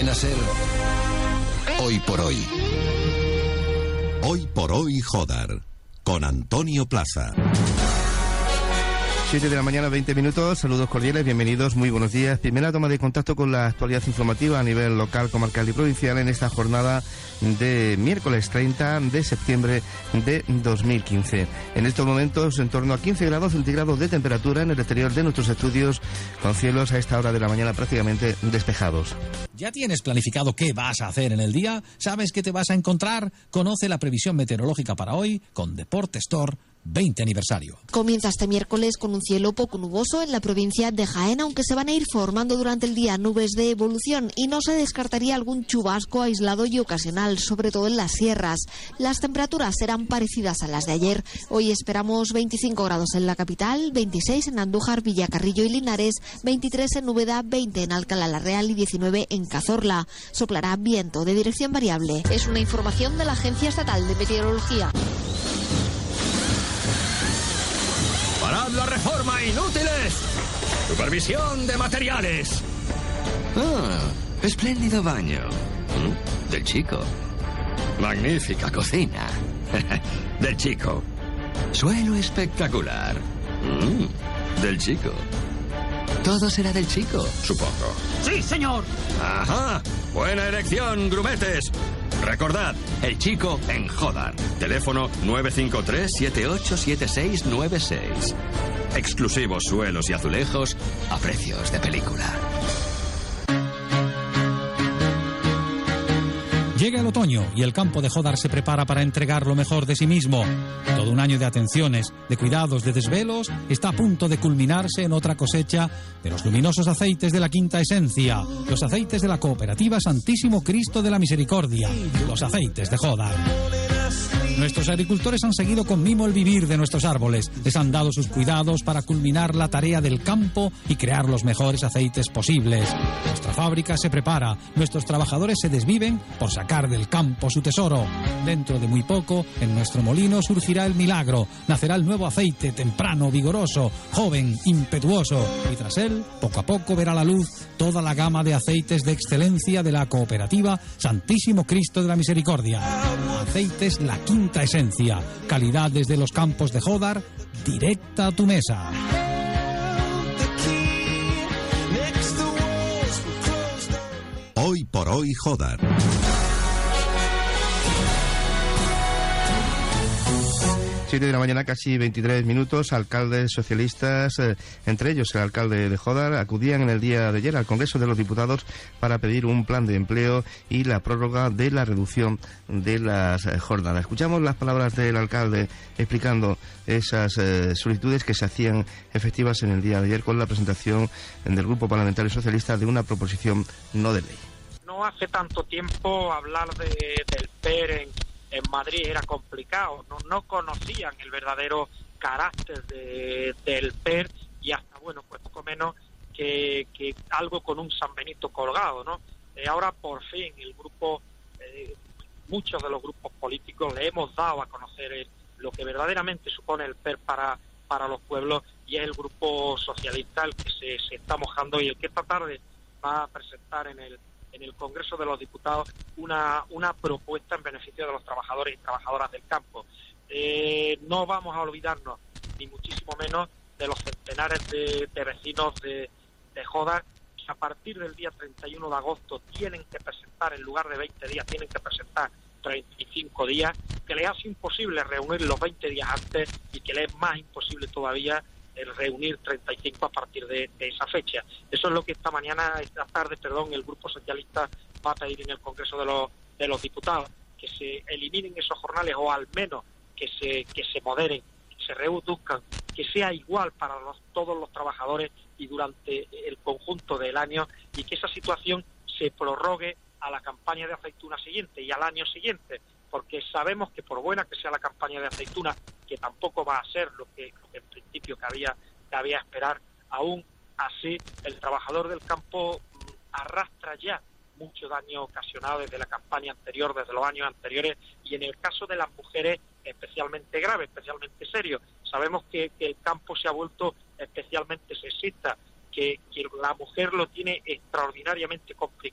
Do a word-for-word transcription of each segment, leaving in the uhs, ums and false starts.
Cadena Ser, Hoy por Hoy. Hoy por Hoy Jodar, con Antonio Plaza. siete de la mañana, veinte minutos, saludos cordiales, bienvenidos, muy buenos días. Primera toma de contacto con la actualidad informativa a nivel local, comarcal y provincial en esta jornada de miércoles treinta de septiembre de dos mil quince. En estos momentos, en torno a quince grados centígrados de temperatura en el exterior de nuestros estudios, con cielos a esta hora de la mañana prácticamente despejados. ¿Ya tienes planificado qué vas a hacer en el día? ¿Sabes qué te vas a encontrar? Conoce la previsión meteorológica para hoy con Deporte Store veinte aniversario. Comienza este miércoles con un cielo poco nuboso en la provincia de Jaén, aunque se van a ir formando durante el día nubes de evolución y no se descartaría algún chubasco aislado y ocasional, sobre todo en las sierras. Las temperaturas serán parecidas a las de ayer. Hoy esperamos veinticinco grados en la capital, veintiséis en Andújar, Villacarrillo y Linares, veintitrés en Úbeda, veinte en Alcalá la Real y diecinueve en Cazorla. Soplará viento de dirección variable. Es una información de la Agencia Estatal de Meteorología. ¡Parad la reforma, inútiles! Supervisión de materiales. Ah, espléndido baño. ¿Mm? Del chico. Magnífica cocina. Del chico. Suelo espectacular. ¿Mm? Del chico. Todo será del chico, supongo. ¡Sí, señor! Ajá. Buena elección, grumetes. Recordad, el chico en Jodar. Teléfono nueve cinco tres, siete ocho siete seis nueve seis. Exclusivos suelos y azulejos a precios de película. Llega el otoño y el campo de Jodar se prepara para entregar lo mejor de sí mismo. Todo un año de atenciones, de cuidados, de desvelos está a punto de culminarse en otra cosecha de los luminosos aceites de la Quinta Esencia, los aceites de la Cooperativa Santísimo Cristo de la Misericordia, los aceites de Jodar. Nuestros agricultores han seguido con mimo el vivir de nuestros árboles, les han dado sus cuidados para culminar la tarea del campo y crear los mejores aceites posibles. Nuestra fábrica se prepara, nuestros trabajadores se desviven por sacar del campo su tesoro. Dentro de muy poco, en nuestro molino surgirá el milagro, nacerá el nuevo aceite temprano, vigoroso, joven, impetuoso, y tras él, poco a poco verá la luz toda la gama de aceites de excelencia de la Cooperativa Santísimo Cristo de la Misericordia. Aceites La Quinta Esencia, calidad desde los campos de Jodar, directa a tu mesa. Hoy por Hoy Jodar. siete de la mañana, casi veintitrés minutos, alcaldes socialistas, eh, entre ellos el alcalde de Jodar, acudían en el día de ayer al Congreso de los Diputados para pedir un plan de empleo y la prórroga de la reducción de las eh, jornadas. Escuchamos las palabras del alcalde explicando esas eh, solicitudes que se hacían efectivas en el día de ayer con la presentación del Grupo Parlamentario Socialista de una proposición no de ley. No hace tanto tiempo hablar de, del P E R en en Madrid era complicado, no, no conocían el verdadero carácter de, del P E R y hasta, bueno, pues poco menos que, que algo con un San Benito colgado, ¿no? Eh, ahora, por fin, el grupo, eh, muchos de los grupos políticos le hemos dado a conocer el, lo que verdaderamente supone el P E R para, para los pueblos, y es el Grupo Socialista el que se, se está mojando y el que esta tarde va a presentar en el en el Congreso de los Diputados una una propuesta en beneficio de los trabajadores y trabajadoras del campo. Eh, no vamos a olvidarnos, ni muchísimo menos, de los centenares de, de vecinos de, de Jodar, que a partir del día treinta y uno de agosto tienen que presentar, en lugar de veinte días, tienen que presentar treinta y cinco días, que les hace imposible reunir los veinte días antes y que les es más imposible todavía el reunir treinta y cinco a partir de, de esa fecha. Eso es lo que esta mañana, esta tarde, perdón, el Grupo Socialista va a pedir en el Congreso de los de los Diputados, que se eliminen esos jornales o al menos que se que se moderen, que se reduzcan, que sea igual para los, todos los trabajadores y durante el conjunto del año, y que esa situación se prorrogue a la campaña de aceituna siguiente y al año siguiente, porque sabemos que por buena que sea la campaña de aceituna, que tampoco va a ser lo que, lo que en principio cabía, cabía esperar, aún así el trabajador del campo mmm, arrastra ya mucho daño ocasionado desde la campaña anterior, desde los años anteriores, y en el caso de las mujeres especialmente grave, especialmente serio. Sabemos que, que el campo se ha vuelto especialmente sexista, que, que la mujer lo tiene extraordinariamente complicado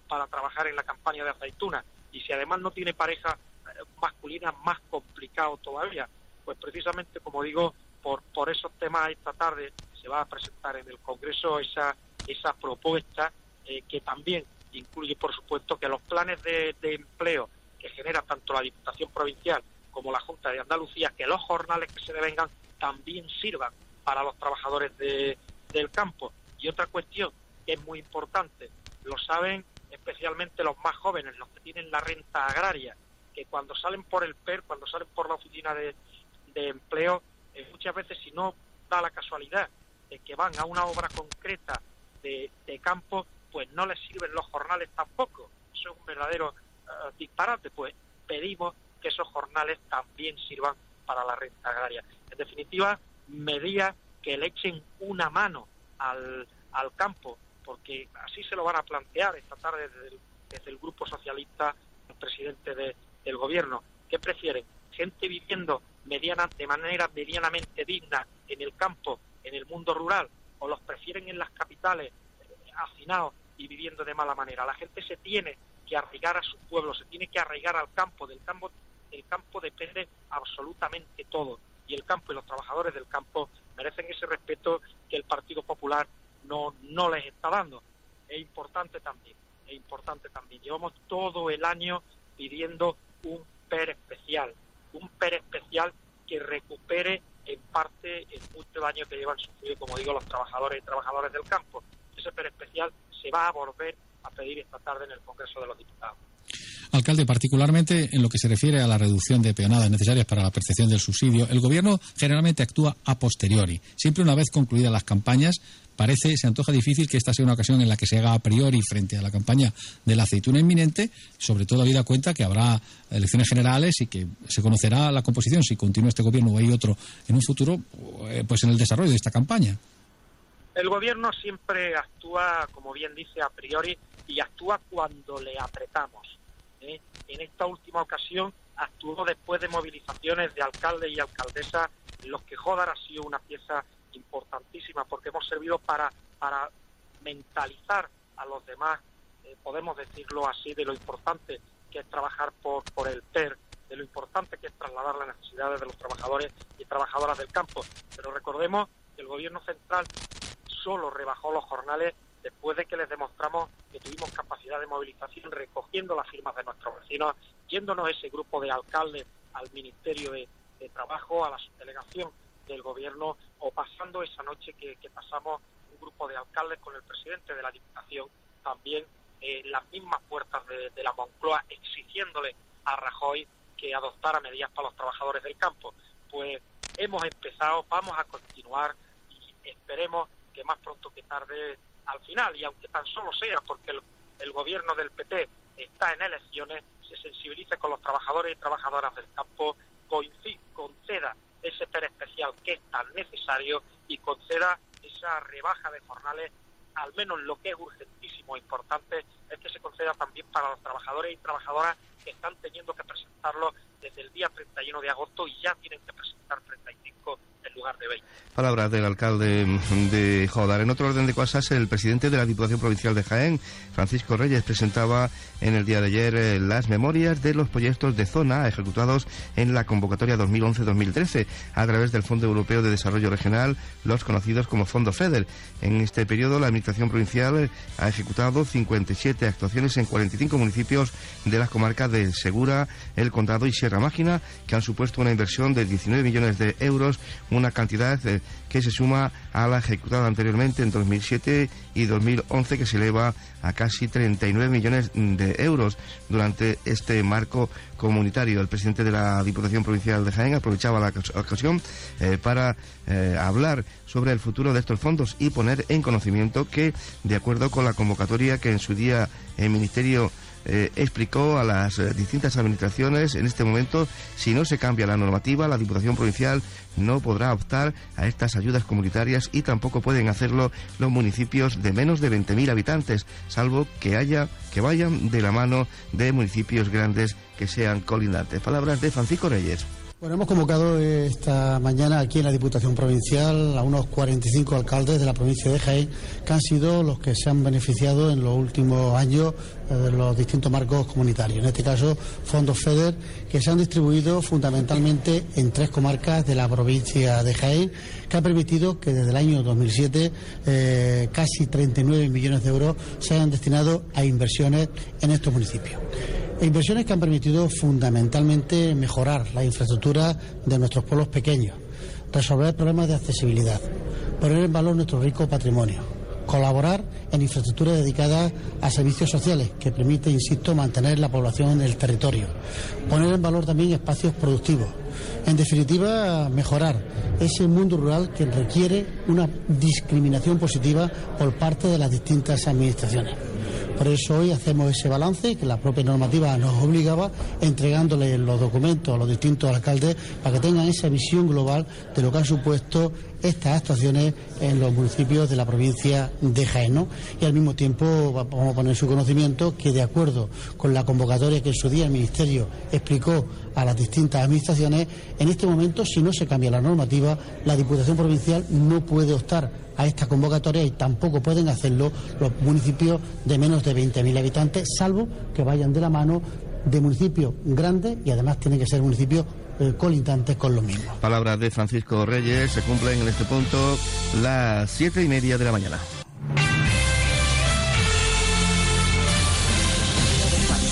para trabajar en la campaña de aceitunas. Y si además no tiene pareja eh, masculina, más complicado todavía. Pues precisamente, como digo, por, por esos temas esta tarde se va a presentar en el Congreso esa, esa propuesta eh, que también incluye, por supuesto, que los planes de, de empleo que genera tanto la Diputación Provincial como la Junta de Andalucía, que los jornales que se devengan también sirvan para los trabajadores de, del campo. Y otra cuestión que es muy importante, lo saben especialmente los más jóvenes, los que tienen la renta agraria, que cuando salen por el P E R, cuando salen por la oficina de, de empleo, eh, muchas veces, si no da la casualidad de que van a una obra concreta de, de campo, pues no les sirven los jornales tampoco. Eso es un verdadero uh, disparate. Pues pedimos que esos jornales también sirvan para la renta agraria. En definitiva, medidas que le echen una mano al, al campo, porque así se lo van a plantear esta tarde desde el, desde el Grupo Socialista, el presidente de, del Gobierno. ¿Qué prefieren? ¿Gente viviendo mediana, de manera medianamente digna en el campo, en el mundo rural, o los prefieren en las capitales, eh, hacinados y viviendo de mala manera? La gente se tiene que arraigar a su pueblo, se tiene que arraigar al campo. Del campo, del campo depende absolutamente todo, y el campo y los trabajadores del campo merecen ese respeto que el Partido Popular no, no les está dando. Es importante también, es importante también. Llevamos todo el año pidiendo un P E R especial, un P E R especial que recupere en parte el mucho daño que llevan sufrido, como digo, los trabajadores y trabajadoras del campo. Ese P E R especial se va a volver a pedir esta tarde en el Congreso de los Diputados. Alcalde, particularmente en lo que se refiere a la reducción de peonadas necesarias para la percepción del subsidio, el Gobierno generalmente actúa a posteriori. Siempre una vez concluidas las campañas, parece, se antoja difícil que esta sea una ocasión en la que se haga a priori frente a la campaña de la aceituna inminente, sobre todo habida cuenta que habrá elecciones generales y que se conocerá la composición, si continúa este Gobierno o hay otro en un futuro, pues en el desarrollo de esta campaña. El Gobierno siempre actúa, como bien dice, a priori, y actúa cuando le apretamos. ¿eh? En esta última ocasión actuó después de movilizaciones de alcaldes y alcaldesas, en los que Jódar ha sido una pieza importantísima, porque hemos servido para, para mentalizar a los demás, eh, podemos decirlo así, de lo importante que es trabajar por, por el P E R, de lo importante que es trasladar las necesidades de los trabajadores y trabajadoras del campo. Pero recordemos que el Gobierno central solo rebajó los jornales después de que les demostramos que tuvimos capacidad de movilización, recogiendo las firmas de nuestros vecinos, yéndonos ese grupo de alcaldes al Ministerio de, de Trabajo, a la subdelegación del Gobierno, o pasando esa noche que, que pasamos un grupo de alcaldes con el presidente de la Diputación, también en eh, las mismas puertas de, de la Moncloa, exigiéndole a Rajoy que adoptara medidas para los trabajadores del campo. Pues hemos empezado, vamos a continuar y esperemos que más pronto que tarde, al final, y aunque tan solo sea porque el, el Gobierno del P T está en elecciones, se sensibilice con los trabajadores y trabajadoras del campo, conceda ese P E R especial que es tan necesario y conceda esa rebaja de jornales. Al menos lo que es urgentísimo e importante es que se conceda también para los trabajadores y trabajadoras que están teniendo que presentarlo desde el día treinta y uno de agosto y ya tienen que presentar treinta y cinco en lugar de veinte. Palabras del alcalde de Jódar. En otro orden de cosas, el presidente de la Diputación Provincial de Jaén, Francisco Reyes, presentaba en el día de ayer eh, las memorias de los proyectos de zona ejecutados en la convocatoria dos mil once dos mil trece a través del Fondo Europeo de Desarrollo Regional, los conocidos como Fondo FEDER. En este periodo, la Administración Provincial ha ejecutado cincuenta y siete actuaciones en cuarenta y cinco municipios de las comarcas de Segura, El Condado y Sierra Mágina, que han supuesto una inversión de diecinueve millones de euros, una cantidad eh, que se suma a la ejecutada anteriormente en dos mil siete y dos mil once, que se eleva a casi treinta y nueve millones de euros durante este marco comunitario. El presidente de la Diputación Provincial de Jaén aprovechaba la ocasión eh, para eh, hablar sobre el futuro de estos fondos y poner en conocimiento que, de acuerdo con la convocatoria que en su día el Ministerio Eh, explicó a las eh, distintas administraciones, en este momento, si no se cambia la normativa, la Diputación Provincial no podrá optar a estas ayudas comunitarias y tampoco pueden hacerlo los municipios de menos de veinte mil habitantes, salvo que haya que vayan de la mano de municipios grandes que sean colindantes. Palabras de Francisco Reyes. Bueno, hemos convocado esta mañana aquí en la Diputación Provincial a unos cuarenta y cinco alcaldes de la provincia de Jaén, que han sido los que se han beneficiado en los últimos años de los distintos marcos comunitarios. En este caso, fondos FEDER, que se han distribuido fundamentalmente en tres comarcas de la provincia de Jaén, que ha permitido que desde el año dos mil siete eh, casi treinta y nueve millones de euros se hayan destinado a inversiones en estos municipios. Inversiones que han permitido fundamentalmente mejorar la infraestructura de nuestros pueblos pequeños, resolver problemas de accesibilidad, poner en valor nuestro rico patrimonio, colaborar en infraestructuras dedicadas a servicios sociales que permite, insisto, mantener la población en el territorio, poner en valor también espacios productivos. En definitiva, mejorar ese mundo rural que requiere una discriminación positiva por parte de las distintas administraciones. Por eso hoy hacemos ese balance que la propia normativa nos obligaba, entregándole los documentos a los distintos alcaldes para que tengan esa visión global de lo que han supuesto estas actuaciones en los municipios de la provincia de Jaén, ¿no? Y al mismo tiempo vamos a poner en su conocimiento que, de acuerdo con la convocatoria que en su día el Ministerio explicó a las distintas administraciones, en este momento, si no se cambia la normativa, la Diputación Provincial no puede optar a esta convocatoria y tampoco pueden hacerlo los municipios de menos de veinte mil habitantes, salvo que vayan de la mano de municipios grandes y además tienen que ser municipios eh, colindantes con los mismos. Palabras de Francisco Reyes. Se cumplen en este punto las siete y media de la mañana.